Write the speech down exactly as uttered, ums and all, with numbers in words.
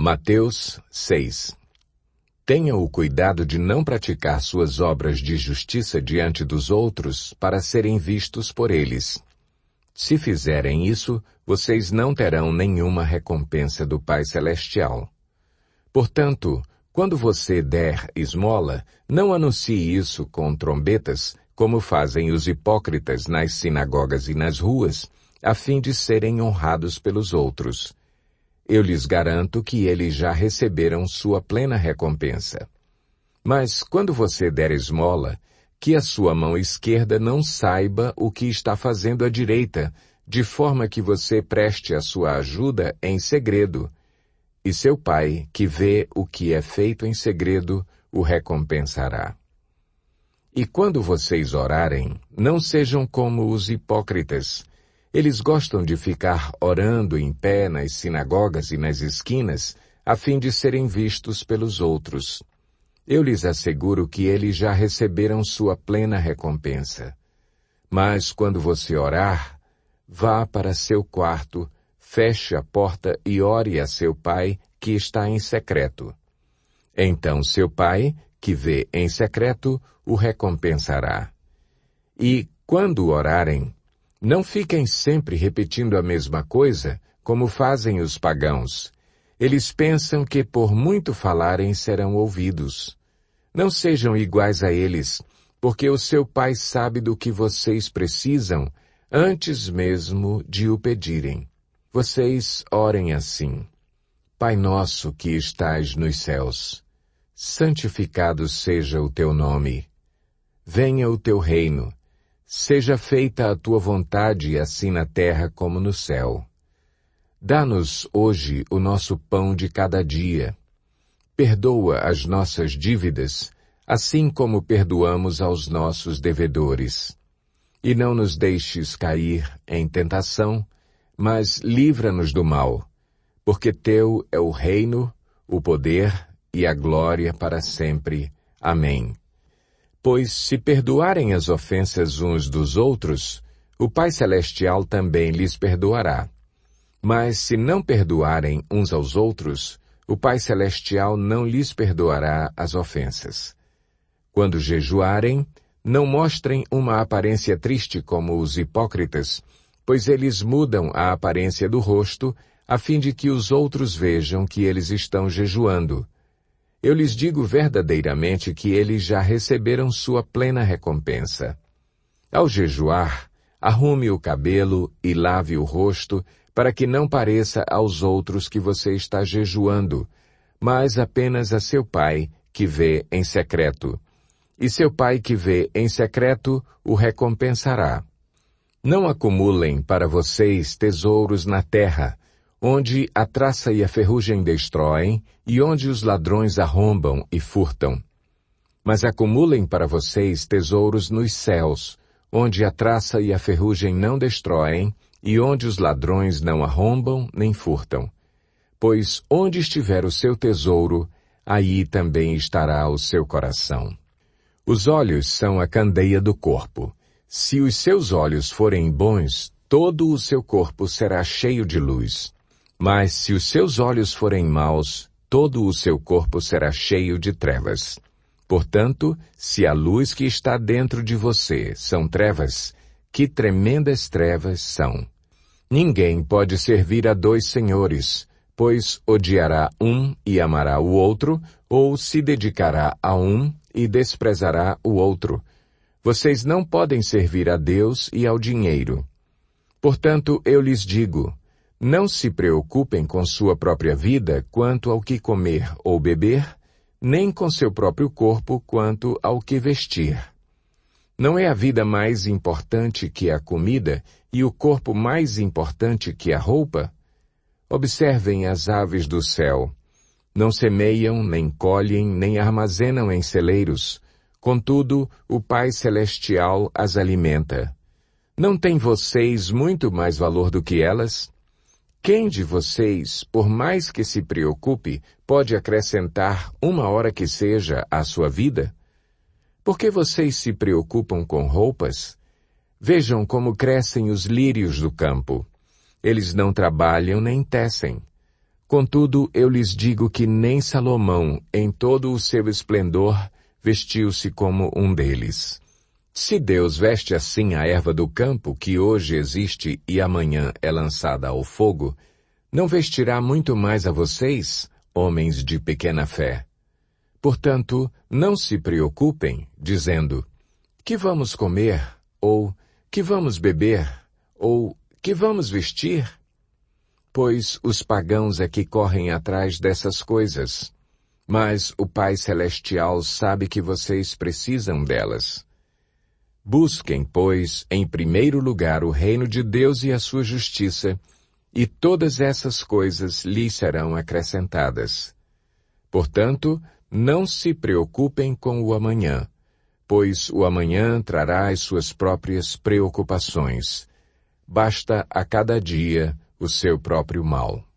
Mateus seis. Tenha o cuidado de não praticar suas obras de justiça diante dos outros para serem vistos por eles. Se fizerem isso, vocês não terão nenhuma recompensa do Pai Celestial. Portanto, quando você der esmola, não anuncie isso com trombetas, como fazem os hipócritas nas sinagogas e nas ruas, a fim de serem honrados pelos outros. Eu lhes garanto que eles já receberam sua plena recompensa. Mas quando você der esmola, que a sua mão esquerda não saiba o que está fazendo a direita, de forma que você preste a sua ajuda em segredo. E seu Pai, que vê o que é feito em segredo, o recompensará. E quando vocês orarem, não sejam como os hipócritas. Eles gostam de ficar orando em pé nas sinagogas e nas esquinas, a fim de serem vistos pelos outros. Eu lhes asseguro que eles já receberam sua plena recompensa. Mas quando você orar, vá para seu quarto, feche a porta e ore a seu Pai, que está em secreto. Então seu Pai, que vê em secreto, o recompensará. E, quando orarem, não fiquem sempre repetindo a mesma coisa, como fazem os pagãos. Eles pensam que por muito falarem serão ouvidos. Não sejam iguais a eles, porque o seu Pai sabe do que vocês precisam, antes mesmo de o pedirem. Vocês orem assim: Pai nosso que estais nos céus, santificado seja o teu nome. Venha o teu reino. Seja feita a tua vontade, assim na terra como no céu. Dá-nos hoje o nosso pão de cada dia. Perdoa as nossas dívidas, assim como perdoamos aos nossos devedores. E não nos deixes cair em tentação, mas livra-nos do mal, porque teu é o reino, o poder e a glória para sempre. Amém. Pois se perdoarem as ofensas uns dos outros, o Pai Celestial também lhes perdoará. Mas se não perdoarem uns aos outros, o Pai Celestial não lhes perdoará as ofensas. Quando jejuarem, não mostrem uma aparência triste como os hipócritas, pois eles mudam a aparência do rosto, a fim de que os outros vejam que eles estão jejuando. Eu lhes digo verdadeiramente que eles já receberam sua plena recompensa. Ao jejuar, arrume o cabelo e lave o rosto, para que não pareça aos outros que você está jejuando, mas apenas a seu Pai, que vê em secreto. E seu Pai que vê em secreto o recompensará. Não acumulem para vocês tesouros na terra, onde a traça e a ferrugem destroem, e onde os ladrões arrombam e furtam. Mas acumulem para vocês tesouros nos céus, onde a traça e a ferrugem não destroem, e onde os ladrões não arrombam nem furtam. Pois onde estiver o seu tesouro, aí também estará o seu coração. Os olhos são a candeia do corpo. Se os seus olhos forem bons, todo o seu corpo será cheio de luz. Mas se os seus olhos forem maus, todo o seu corpo será cheio de trevas. Portanto, se a luz que está dentro de você são trevas, que tremendas trevas são. Ninguém pode servir a dois senhores, pois odiará um e amará o outro, ou se dedicará a um e desprezará o outro. Vocês não podem servir a Deus e ao dinheiro. Portanto, eu lhes digo, não se preocupem com sua própria vida quanto ao que comer ou beber, nem com seu próprio corpo quanto ao que vestir. Não é a vida mais importante que a comida e o corpo mais importante que a roupa? Observem as aves do céu. Não semeiam, nem colhem, nem armazenam em celeiros. Contudo, o Pai Celestial as alimenta. Não têm vocês muito mais valor do que elas? Quem de vocês, por mais que se preocupe, pode acrescentar uma hora que seja à sua vida? Por que vocês se preocupam com roupas? Vejam como crescem os lírios do campo. Eles não trabalham nem tecem. Contudo, eu lhes digo que nem Salomão, em todo o seu esplendor, vestiu-se como um deles. Se Deus veste assim a erva do campo, que hoje existe e amanhã é lançada ao fogo, não vestirá muito mais a vocês, homens de pequena fé. Portanto, não se preocupem, dizendo, que vamos comer, ou que vamos beber, ou que vamos vestir? Pois os pagãos é que correm atrás dessas coisas. Mas o Pai Celestial sabe que vocês precisam delas. Busquem, pois, em primeiro lugar o reino de Deus e a sua justiça, e todas essas coisas lhes serão acrescentadas. Portanto, não se preocupem com o amanhã, pois o amanhã trará as suas próprias preocupações. Basta a cada dia o seu próprio mal.